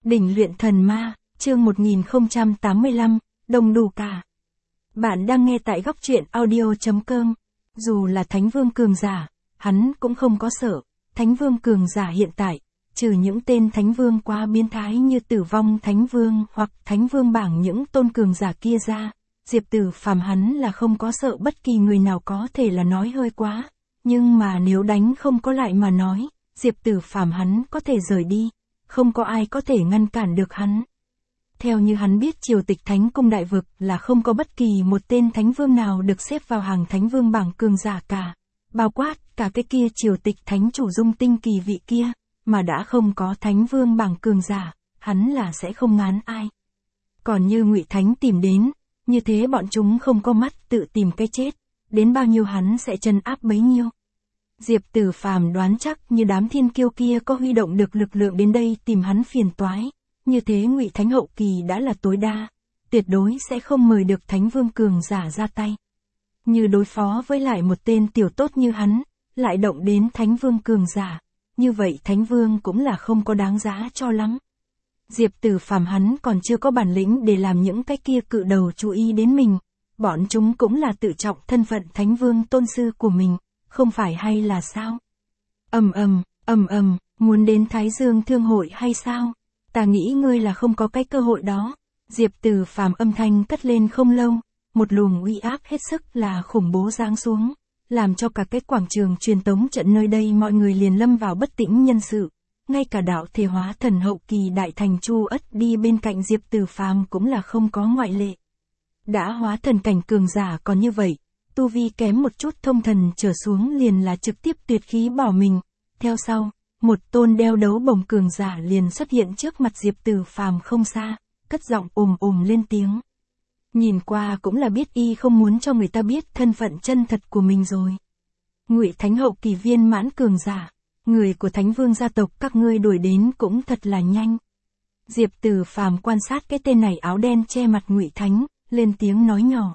Đỉnh luyện thần ma, chương 1085, đồng đủ cả. Bạn đang nghe tại góc truyện audio.com. Dù là Thánh Vương cường giả, hắn cũng không có sợ. Thánh Vương cường giả hiện tại, trừ những tên Thánh Vương quá biến thái như Tử Vong Thánh Vương hoặc Thánh Vương bảng những tôn cường giả kia ra, Diệp Tử Phàm hắn là không có sợ bất kỳ người nào, có thể là nói hơi quá. Nhưng mà nếu đánh không có lại mà nói, Diệp Tử Phàm hắn có thể rời đi. Không có ai có thể ngăn cản được hắn. Theo như hắn biết, Triều Tịch Thánh Cung đại vực là không có bất kỳ một tên Thánh Vương nào được xếp vào hàng Thánh Vương bảng cường giả cả. Bao quát cả cái kia Triều Tịch Thánh chủ Dung Tinh Kỳ vị kia, mà đã không có Thánh Vương bảng cường giả, hắn là sẽ không ngán ai. Còn như Ngụy Thánh tìm đến, như thế bọn chúng không có mắt tự tìm cái chết, đến bao nhiêu hắn sẽ trấn áp bấy nhiêu. Diệp Tử Phàm đoán chắc như đám thiên kiêu kia có huy động được lực lượng đến đây tìm hắn phiền toái, như thế Ngụy Thánh hậu kỳ đã là tối đa, tuyệt đối sẽ không mời được Thánh Vương cường giả ra tay. Như đối phó với lại một tên tiểu tốt như hắn, lại động đến Thánh Vương cường giả, như vậy Thánh Vương cũng là không có đáng giá cho lắm. Diệp Tử Phàm hắn còn chưa có bản lĩnh để làm những cái kia cự đầu chú ý đến mình, bọn chúng cũng là tự trọng thân phận Thánh Vương tôn sư của mình. Không phải hay là sao? Muốn đến Thái Dương Thương hội hay sao? Ta nghĩ ngươi là không có cái cơ hội đó. Diệp Tử Phàm âm thanh cất lên không lâu, một luồng uy áp hết sức là khủng bố giáng xuống, làm cho cả cái quảng trường truyền tống trận nơi đây mọi người liền lâm vào bất tĩnh nhân sự. Ngay cả đạo thể hóa thần hậu kỳ đại thành Chu Ất đi bên cạnh Diệp Tử Phàm cũng là không có ngoại lệ. Đã hóa thần cảnh cường giả còn như vậy. Tu vi kém một chút thông thần trở xuống liền là trực tiếp tuyệt khí bỏ mình. Theo sau, một tôn đeo đấu bồng cường giả liền xuất hiện trước mặt Diệp Tử Phàm không xa, cất giọng lên tiếng. Nhìn qua cũng là biết y không muốn cho người ta biết thân phận chân thật của mình rồi. Ngụy Thánh hậu kỳ viên mãn cường giả, người của Thánh Vương gia tộc các ngươi đuổi đến cũng thật là nhanh. Diệp Tử Phàm quan sát cái tên này áo đen che mặt Ngụy Thánh, lên tiếng nói nhỏ.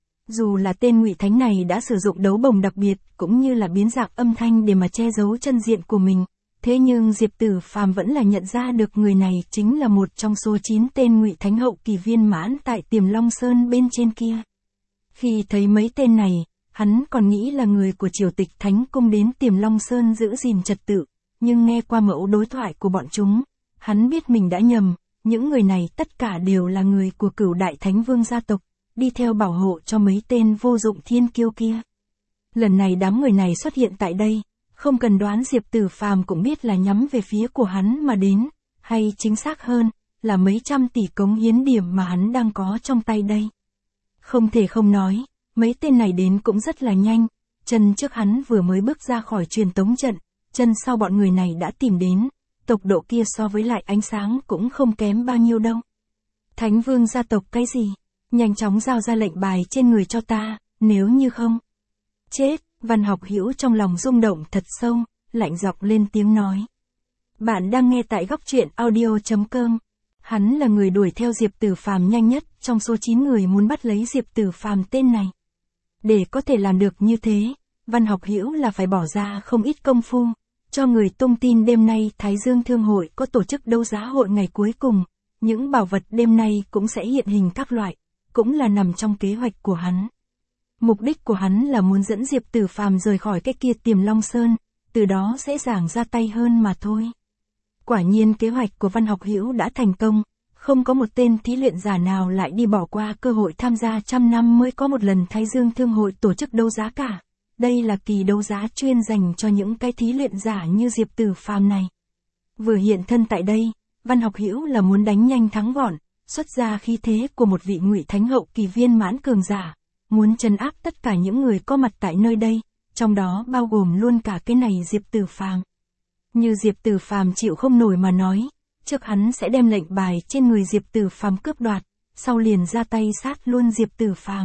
Dù là tên Ngụy Thánh này đã sử dụng đấu bồng đặc biệt, cũng như là biến dạng âm thanh để mà che giấu chân diện của mình, thế nhưng Diệp Tử Phàm vẫn là nhận ra được người này chính là một trong số 9 tên Ngụy Thánh hậu kỳ viên mãn tại Tiềm Long Sơn bên trên kia. Khi thấy mấy tên này, hắn còn nghĩ là người của Triều Tịch Thánh Cung đến Tiềm Long Sơn giữ gìn trật tự, nhưng nghe qua mẫu đối thoại của bọn chúng, hắn biết mình đã nhầm, những người này tất cả đều là người của Cửu Đại Thánh Vương gia tộc. Đi theo bảo hộ cho mấy tên vô dụng thiên kiêu kia. Lần này đám người này xuất hiện tại đây, không cần đoán Diệp Tử Phàm cũng biết là nhắm về phía của hắn mà đến, hay chính xác hơn, là mấy trăm tỷ cống hiến điểm mà hắn đang có trong tay đây. Không thể không nói, mấy tên này đến cũng rất là nhanh, chân trước hắn vừa mới bước ra khỏi truyền tống trận, chân sau bọn người này đã tìm đến, tốc độ kia so với lại ánh sáng cũng không kém bao nhiêu đâu. Thánh Vương gia tộc cái gì? Nhanh chóng giao ra lệnh bài trên người cho ta, nếu như không. Chết, Văn Học Hữu trong lòng rung động thật sâu, lạnh giọng lên tiếng nói. Bạn đang nghe tại góc truyện audio.com. Hắn là người đuổi theo Diệp Tử Phàm nhanh nhất trong số 9 người muốn bắt lấy Diệp Tử Phàm tên này. Để có thể làm được như thế, Văn Học Hữu là phải bỏ ra không ít công phu, cho người tung tin đêm nay Thái Dương Thương hội có tổ chức đấu giá hội ngày cuối cùng, những bảo vật đêm nay cũng sẽ hiện hình các loại. Cũng là nằm trong kế hoạch của hắn. Mục đích của hắn là muốn dẫn Diệp Tử Phàm rời khỏi cái kia Tiềm Long Sơn, từ đó dễ dàng ra tay hơn mà thôi. Quả nhiên kế hoạch của Văn Học Hữu đã thành công, không có một tên thí luyện giả nào lại đi bỏ qua cơ hội tham gia trăm năm mới có một lần Thái Dương Thương hội tổ chức đấu giá cả. Đây là kỳ đấu giá chuyên dành cho những cái thí luyện giả như Diệp Tử Phàm này. Vừa hiện thân tại đây, Văn Học Hữu là muốn đánh nhanh thắng gọn. Xuất ra khí thế của một vị Ngụy Thánh hậu kỳ viên mãn cường giả, muốn trấn áp tất cả những người có mặt tại nơi đây, trong đó bao gồm luôn cả cái này Diệp Tử Phàm. Như Diệp Tử Phàm chịu không nổi mà nói, trước hắn sẽ đem lệnh bài trên người Diệp Tử Phàm cướp đoạt, sau liền ra tay sát luôn Diệp Tử Phàm.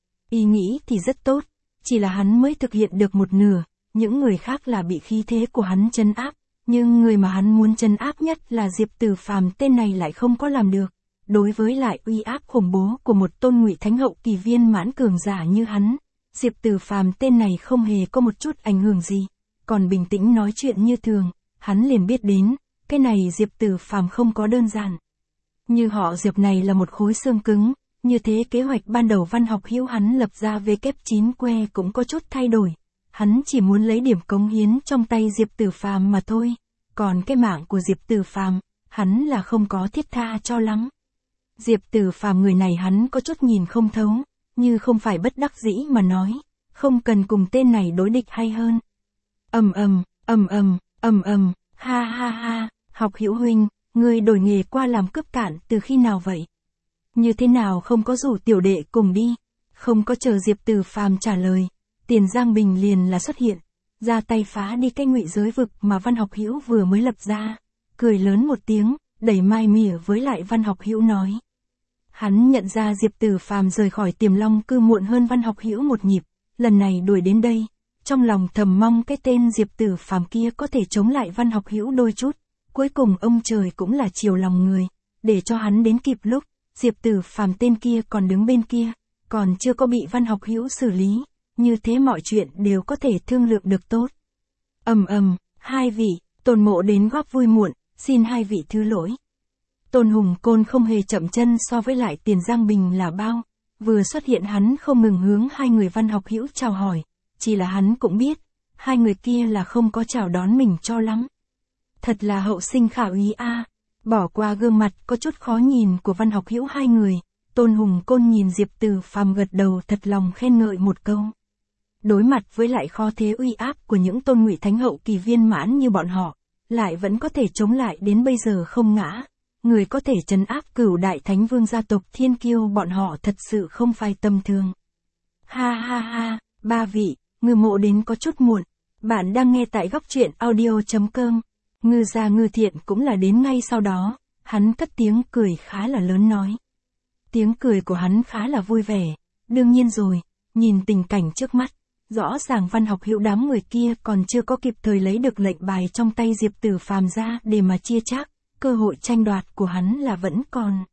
Ý nghĩ thì rất tốt, chỉ là hắn mới thực hiện được một nửa, những người khác là bị khí thế của hắn trấn áp, nhưng người mà hắn muốn trấn áp nhất là Diệp Tử Phàm tên này lại không có làm được. Đối với lại uy áp khủng bố của một tôn Ngụy Thánh hậu kỳ viên mãn cường giả như hắn, Diệp Tử Phàm tên này không hề có một chút ảnh hưởng gì, còn bình tĩnh nói chuyện như thường, hắn liền biết đến, cái này Diệp Tử Phàm không có đơn giản. Như họ Diệp này là một khối xương cứng, như thế kế hoạch ban đầu Văn Học Hữu hắn lập ra W9 que cũng có chút thay đổi. Hắn chỉ muốn lấy điểm cống hiến trong tay Diệp Tử Phàm mà thôi, còn cái mạng của Diệp Tử Phàm, hắn là không có thiết tha cho lắm. Diệp Tử Phàm người này hắn có chút nhìn không thấu, như không phải bất đắc dĩ mà nói, không cần cùng tên này đối địch hay hơn. Ha ha ha, Học Hữu huynh, ngươi đổi nghề qua làm cướp cạn từ khi nào vậy? Như thế nào không có rủ tiểu đệ cùng đi? Không có chờ Diệp Tử Phàm trả lời, Tiền Giang Bình liền là xuất hiện, ra tay phá đi cái ngụy giới vực mà Văn Học Hữu vừa mới lập ra, cười lớn một tiếng, đẩy mai mỉa với lại Văn Học Hữu nói. Hắn nhận ra Diệp Tử Phàm rời khỏi Tiềm Long cư muộn hơn Văn Học Hữu một nhịp, lần này đuổi đến đây, trong lòng thầm mong cái tên Diệp Tử Phàm kia có thể chống lại Văn Học Hữu đôi chút, cuối cùng ông trời cũng là chiều lòng người, để cho hắn đến kịp lúc, Diệp Tử Phàm tên kia còn đứng bên kia, còn chưa có bị Văn Học Hữu xử lý, như thế mọi chuyện đều có thể thương lượng được tốt. Hai vị, Tôn Mộ đến góp vui muộn, xin hai vị thứ lỗi. Tôn Hùng Côn không hề chậm chân so với lại Tiền Giang Bình là bao, vừa xuất hiện hắn không ngừng hướng hai người Văn Học Hữu chào hỏi, chỉ là hắn cũng biết, hai người kia là không có chào đón mình cho lắm. Thật là hậu sinh khả úy a. Bỏ qua gương mặt có chút khó nhìn của Văn Học Hữu hai người, Tôn Hùng Côn nhìn Diệp Tử Phàm gật đầu thật lòng khen ngợi một câu. Đối mặt với lại kho thế uy áp của những tôn ngụy thánh hậu kỳ viên mãn như bọn họ, lại vẫn có thể chống lại đến bây giờ không ngã. Người có thể trấn áp cửu đại thánh vương gia tộc thiên kiêu bọn họ thật sự không phải tầm thường. Ha ha ha, ba vị, Ngư Mộ đến có chút muộn. Bạn đang nghe tại góc truyện audio.com. Ngư Gia Ngư Thiện cũng là đến ngay sau đó, hắn cất tiếng cười khá là lớn nói. Tiếng cười của hắn khá là vui vẻ, đương nhiên rồi, nhìn tình cảnh trước mắt, rõ ràng Văn Học Hữu đám người kia còn chưa có kịp thời lấy được lệnh bài trong tay Diệp Tử Phàm ra để mà chia chác, cơ hội tranh đoạt của hắn là vẫn còn.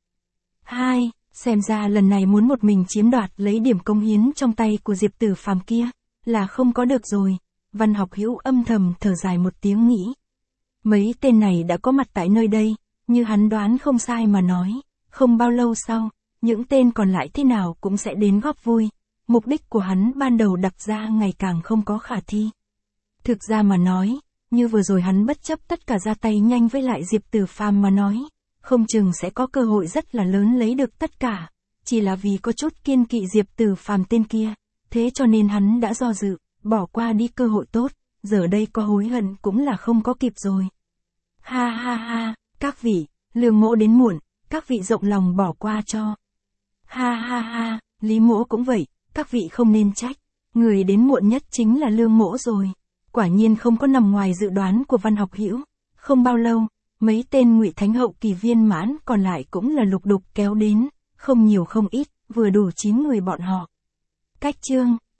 Hai, xem ra lần này muốn một mình chiếm đoạt lấy điểm công hiến trong tay của Diệp Tử Phàm kia, là không có được rồi, Văn Học Hữu âm thầm thở dài một tiếng nghĩ. Mấy tên này đã có mặt tại nơi đây, như hắn đoán không sai mà nói, không bao lâu sau, những tên còn lại thế nào cũng sẽ đến góp vui, mục đích của hắn ban đầu đặt ra ngày càng không có khả thi. Thực ra mà nói, như vừa rồi hắn bất chấp tất cả ra tay nhanh với lại Diệp Tử Phàm mà nói, không chừng sẽ có cơ hội rất là lớn lấy được tất cả, chỉ là vì có chút kiên kỵ Diệp Tử Phàm tên kia, thế cho nên hắn đã do dự, bỏ qua đi cơ hội tốt, giờ đây có hối hận cũng là không có kịp rồi. Ha ha ha, các vị, Lương Mỗ đến muộn, các vị rộng lòng bỏ qua cho. Ha ha ha, Lý Mỗ cũng vậy, các vị không nên trách, người đến muộn nhất chính là Lương Mỗ rồi. Quả nhiên không có nằm ngoài dự đoán của Văn Học Hữu, không bao lâu, mấy tên ngụy thánh hậu kỳ viên mãn còn lại cũng là lục đục kéo đến, không nhiều không ít, vừa đủ 9 người bọn họ. Cách chương